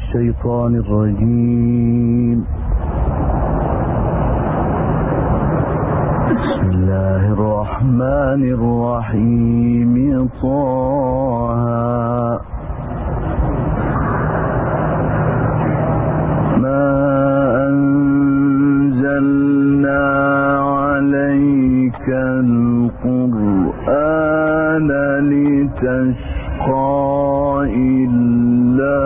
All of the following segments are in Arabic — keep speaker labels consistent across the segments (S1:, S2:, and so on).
S1: الشيطان الرجيم. بسم الله الرحمن الرحيم. طه ما أنزلنا عليك القرآن لتشقى إلا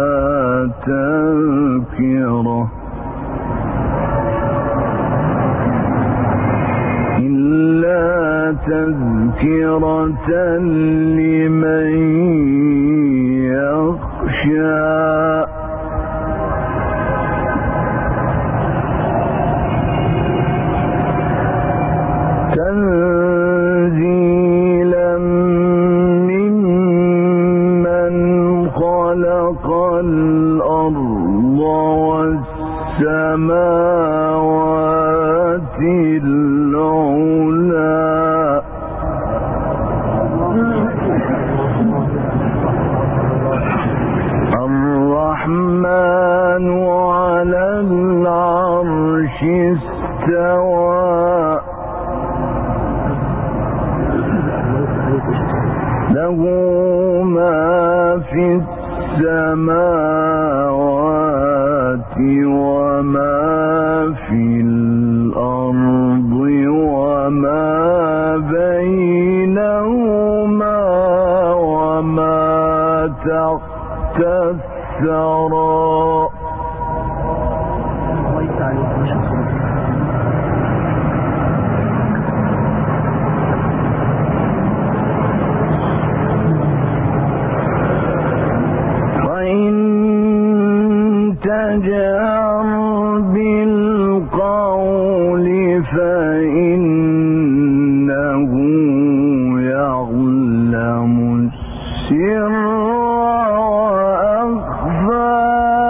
S1: تذكرة لمن يخشى. تنزيلا ممن خلق الأرض والسماوات العلى. الرحمن على العرش استوى. له ما في السماوات وما في الأرض وما بينهما وما تحت الثرى. تجهر بالقول فإنه يعلم السر وأخفى.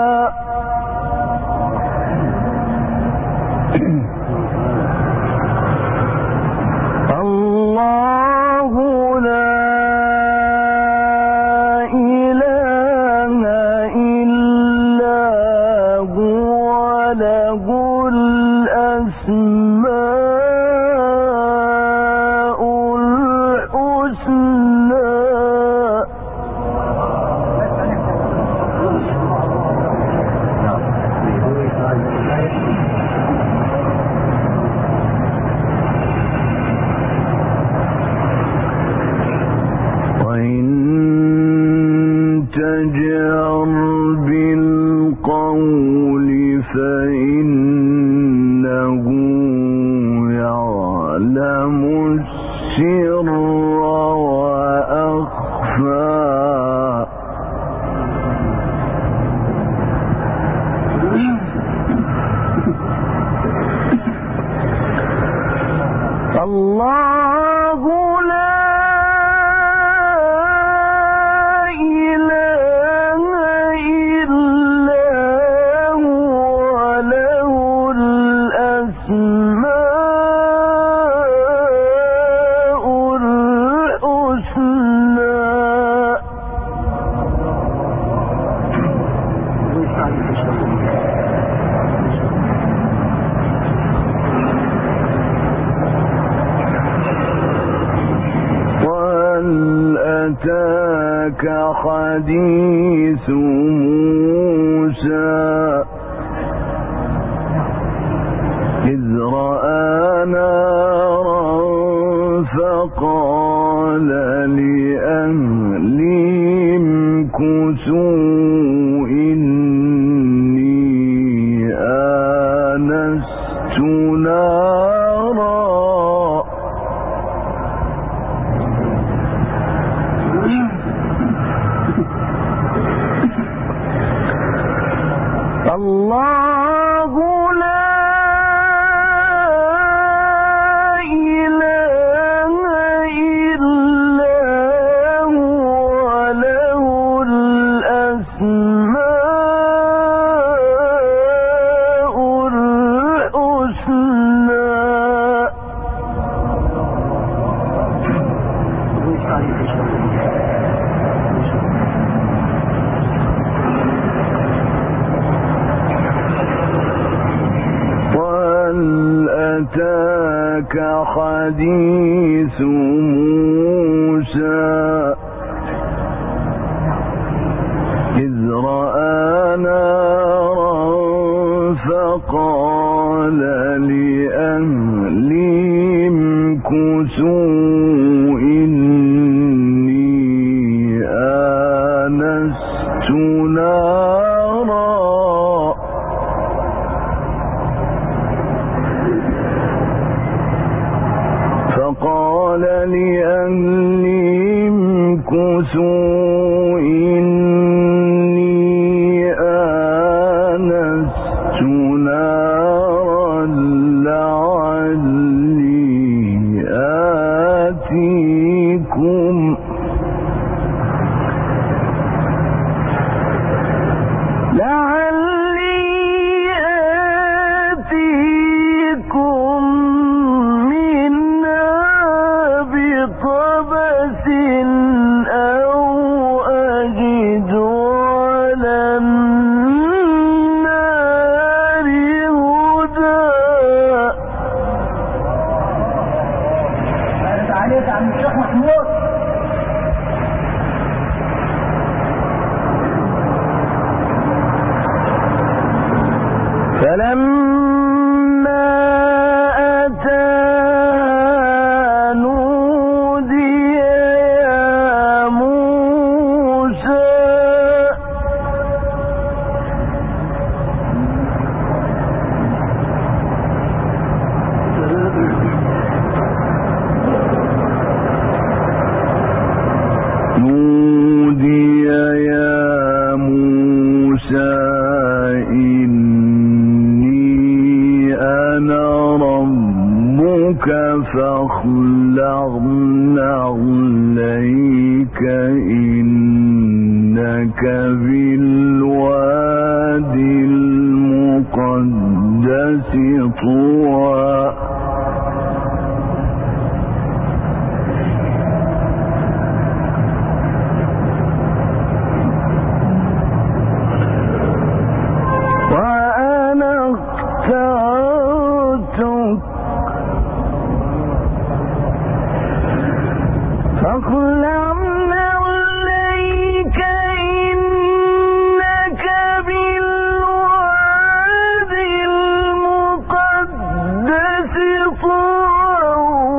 S1: الله لا له الأسماء الحسنى. وإن تجهر بالقول فإنه يعلم السر وأخفى. الله لا إله إلا هو له الأسماء الحسنى. وهل أتاك حديث موسى إذ رأى نارا فقال لأهلهم امكثوا إني آنست نارا. الله لا إله إلا هو له الأسماء الحسنى. حديث موسى إذ رأى نارا فقال لأهلهم امكثوا إني آنست نارا فقال لأهلهم امكثوا إني آنست نارا لعلي آتيكم قبس أو أجد على النار هدى. عليك عم الشيخ محمود. فلما أتاها نودي يا موسى إني أنا ربك فاخلع نعليك إنك بالوادي المقدس طوى. وأنا اخترتك فاخلع نعليك إنك بالوادي المقدس طوى.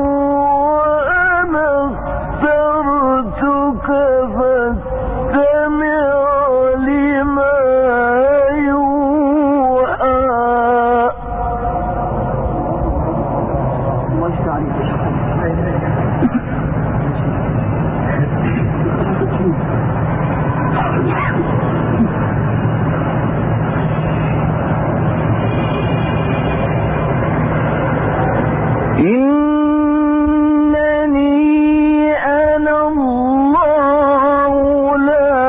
S1: وأنا اخترتك فاستمع لما إنني أنا الله لا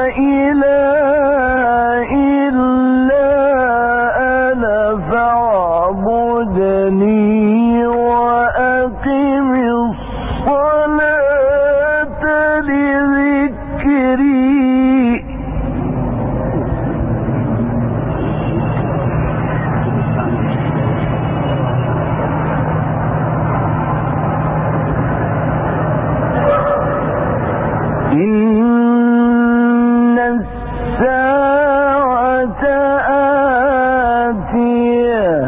S1: إله إلا أنا فاعبدني وأقم الصلاة لذكري. إن الساعة آتية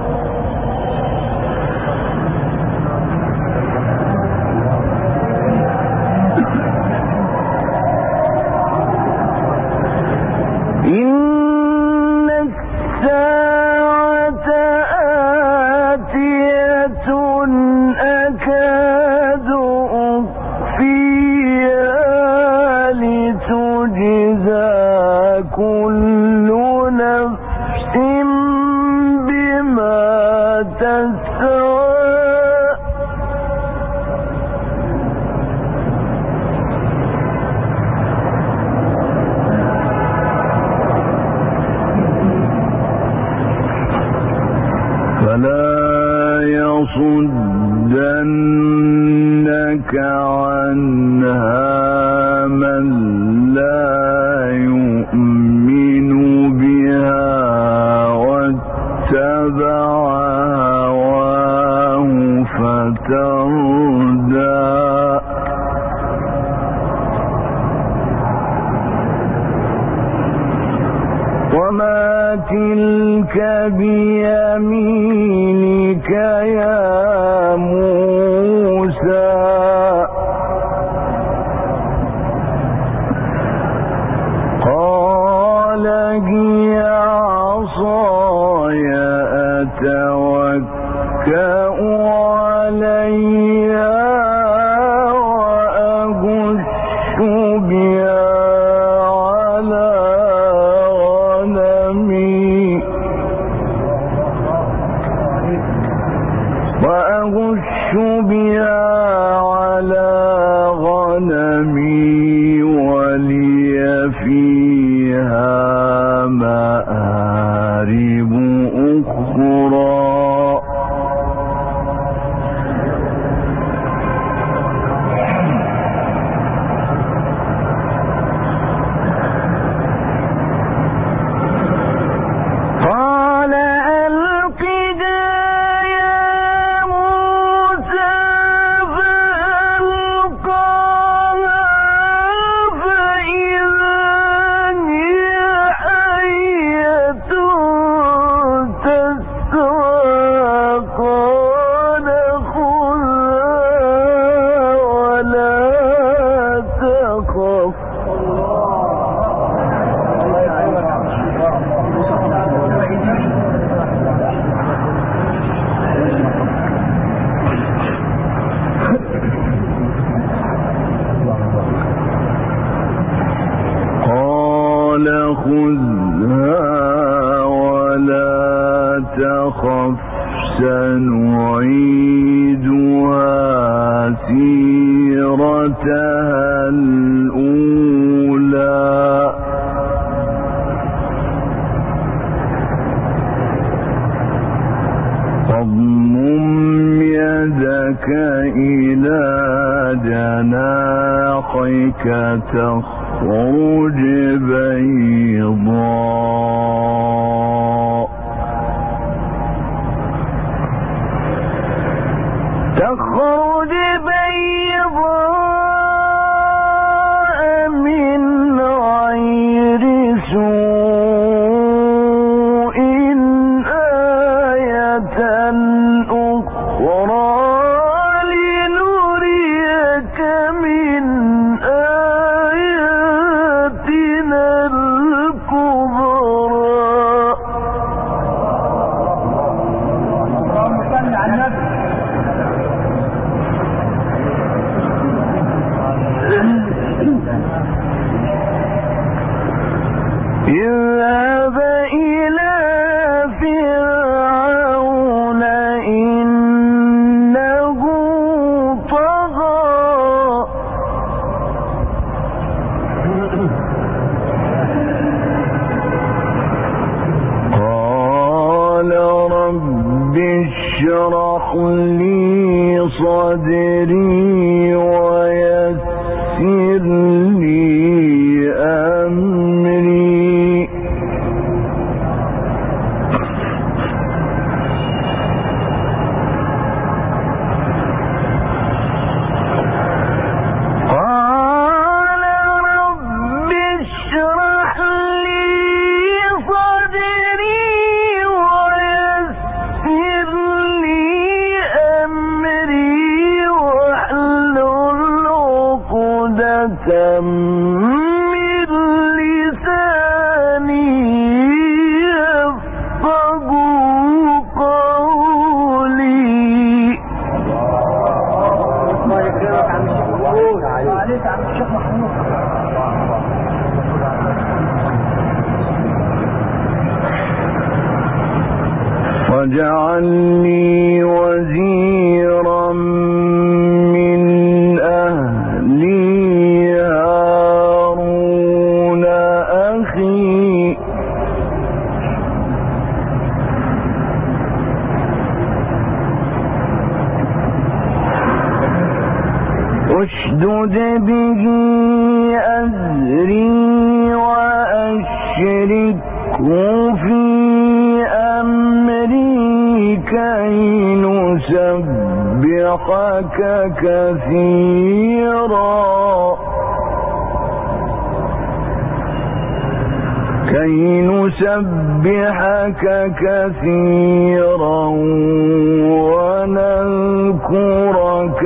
S1: إن الساعة آتية أكاد أخفيها لتجزى كل نفس بما تسعى. فلا يصدنك عنها من لا يؤمن بها واتبع هواه وما تلك بيمينك يا موسى قال هي عصاي أتوكأ عليها وأهش بها على غنمي ولي فيها مآرب أخرى خذها ولا تخف سنعيدها سيرتها الأولى فاضمم يدك إلى جناحك تخرج بيضاء من غير سوء آية أخرى لنريك من آياتنا الكبرى. اذهب إلى فرعون إنه طغى قال رب اشرح لي صدري ويسر لي أمري قال رب اشرح لي صدري ويسر لي أمري واحلل عقدة من لساني يفقهوا قولي. الله يكرمك عم الشيخ محمود. عليك عم الشيخ محمود. واجعل لي وزيرا من أهلي هارون أخي اشدد به أزري وأشركه في أمري كي نسبحك كثيرا
S2: كي نسبحك كثيرا ونذكرك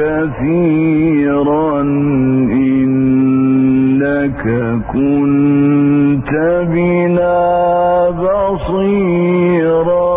S2: كثيرا إنك كنت بنا بصيرا.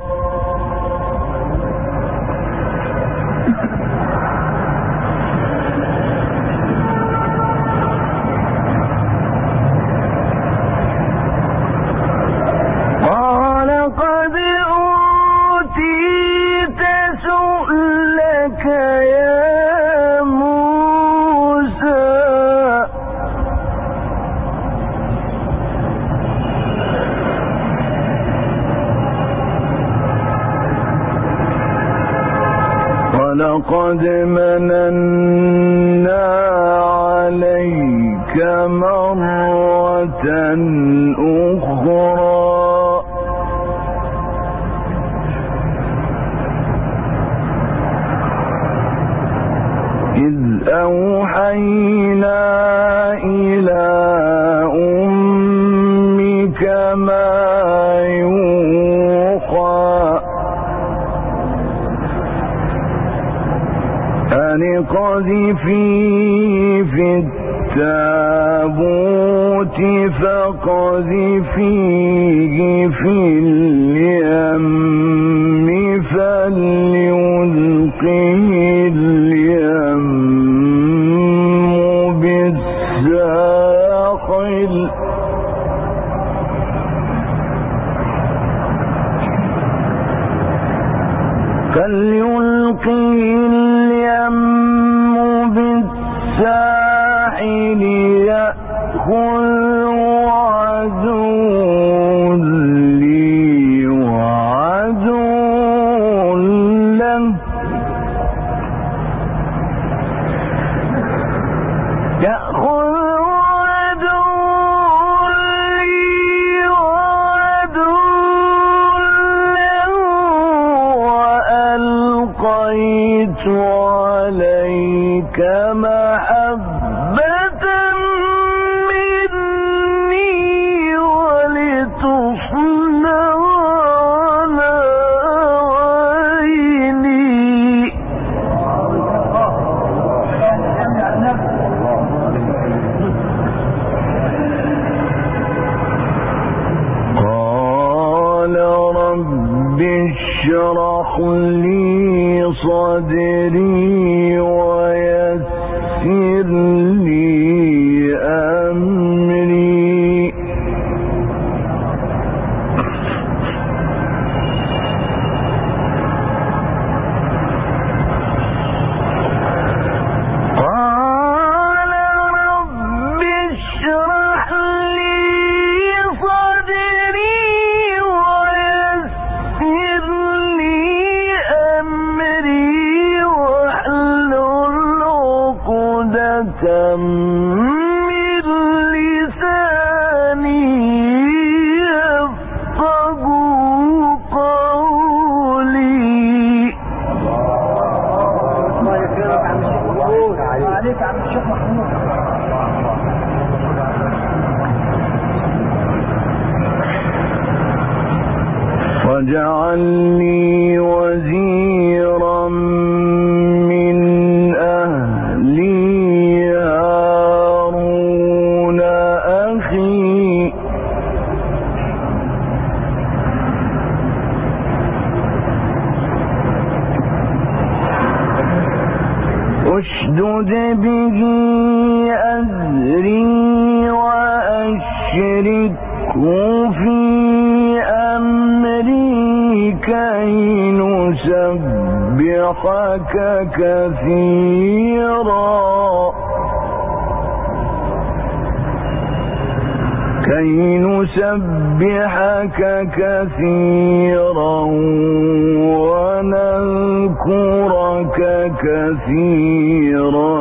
S2: ولقد مننا عليك مرة أخرى إذ أوحينا إلى أمك ما يوحى أن اقذفيه في التابوت فاقذفيه في اليم فليلقه اليم بالساحل يأخذه عدو لي وعدو له وألقيت عليك محبة مني ولتصنع على عيني. قال رب اشرح لي صدري ويسر لي أمري. قال رب اشرح لي صدري ويسر لي أمري واحلل عقدة من لساني يفقهوا قولي.
S1: الله يكرمك عم الشيخ محمود. عليك عم الشيخ محمود.
S2: واجعل لي وزيرا من أهلي هارون أخي أشدد به أزري وأشركه في أمري كي نسبحك كثيرا ونذكرك كثيرا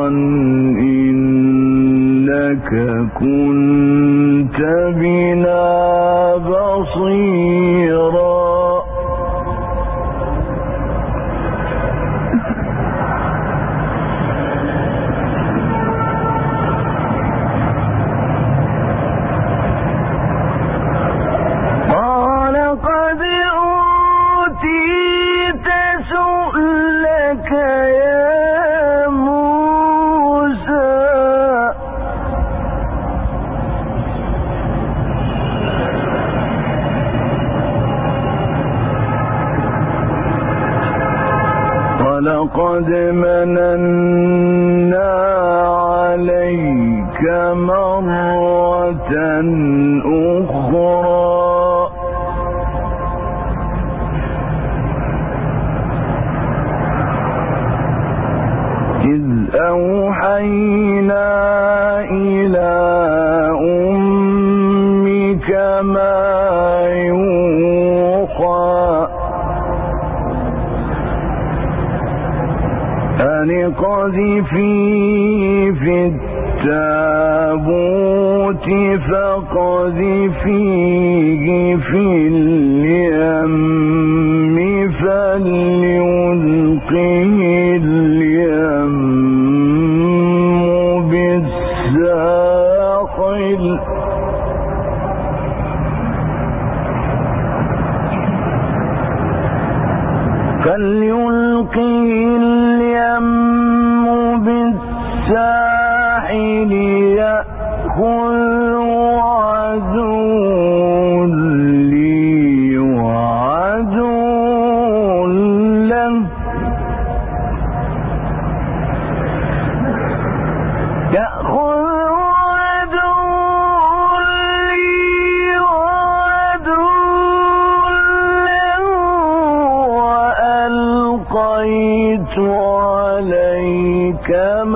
S2: إنك كنت بنا بصيرا. ولقد مننا عليك مرة أخرى إذ أوحينا إلى أمك ما يوحى أن اقذفيه في التابوت فاقذفيه في اليم فليلقه اليم بالساحل يأخذه عدو لي وعدو له وألقيت عليك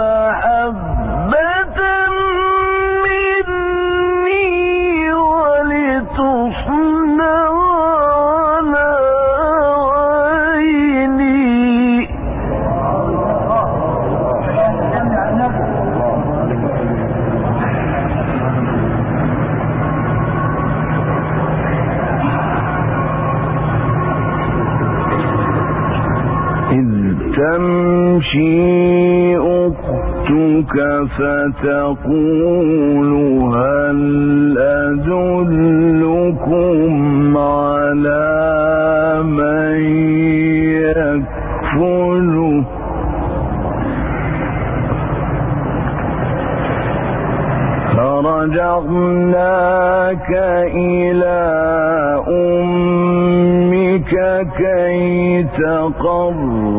S2: محبة مني ولتصنع على عيني إذ تمشي أختك فتقول هل أدلكم على من يكفله فرجعناك إلى أمك كي تقر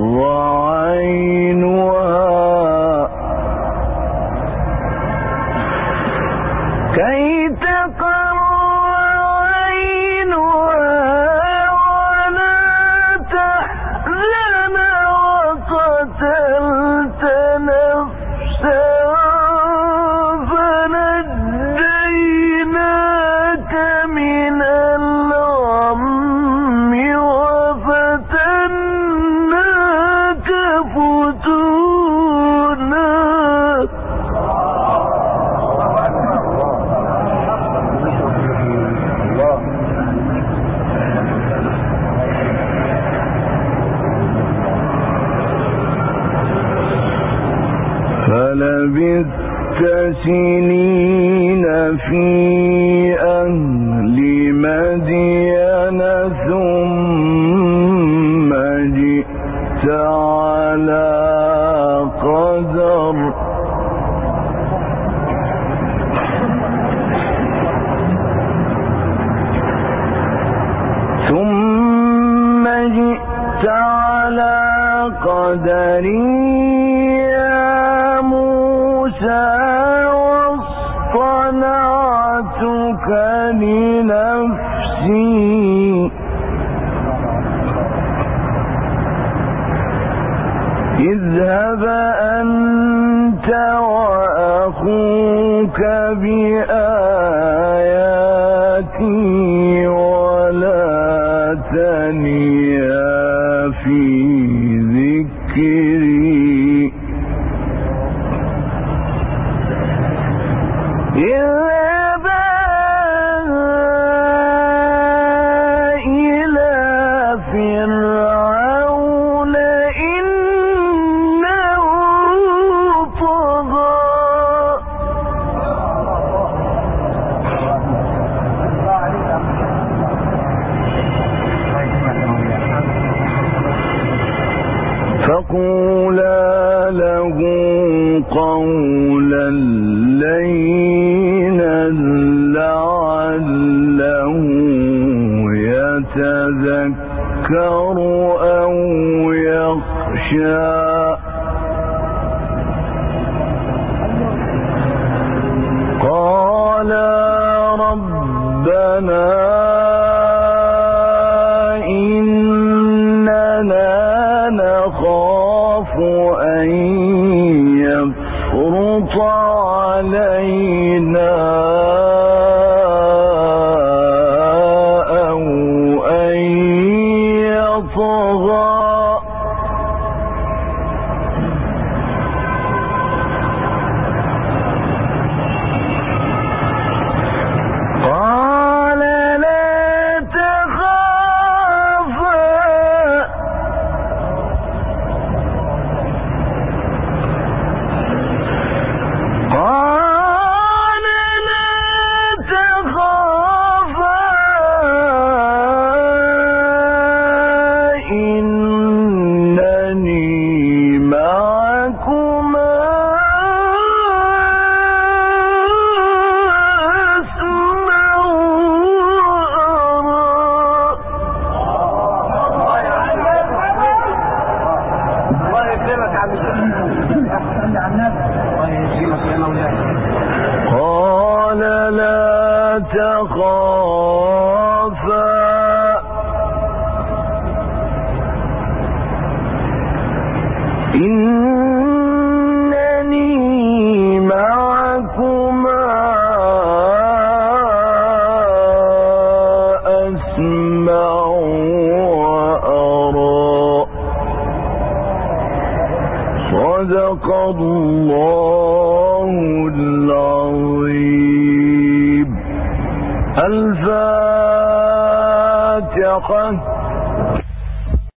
S2: عينها ولا تحزن وقتلت نفسا فنجيناك من الغم وفتناك فتونا فلبثت سنين في أهل مدين ثم جئت على قدر واصطنعتك لنفسي اذهب أنت وأخوك بآياتي ولا تنيا في ذكري اذهبا إلى فرعون إنه طغى فقولا له قولا لينا لعله يتذكر يذكر أو يخشى قال ربنا إننا نخاف أن يفرط علينا أو أن يطغى قال لا تخافا إنني معكما أسمع
S1: الله يكرمك يا عم الشيخ. الله يكرمك يا مولاي.
S2: قال لا تخافا إنني معكما أسمع وأرى صدق الله العظيم. الفاتحة.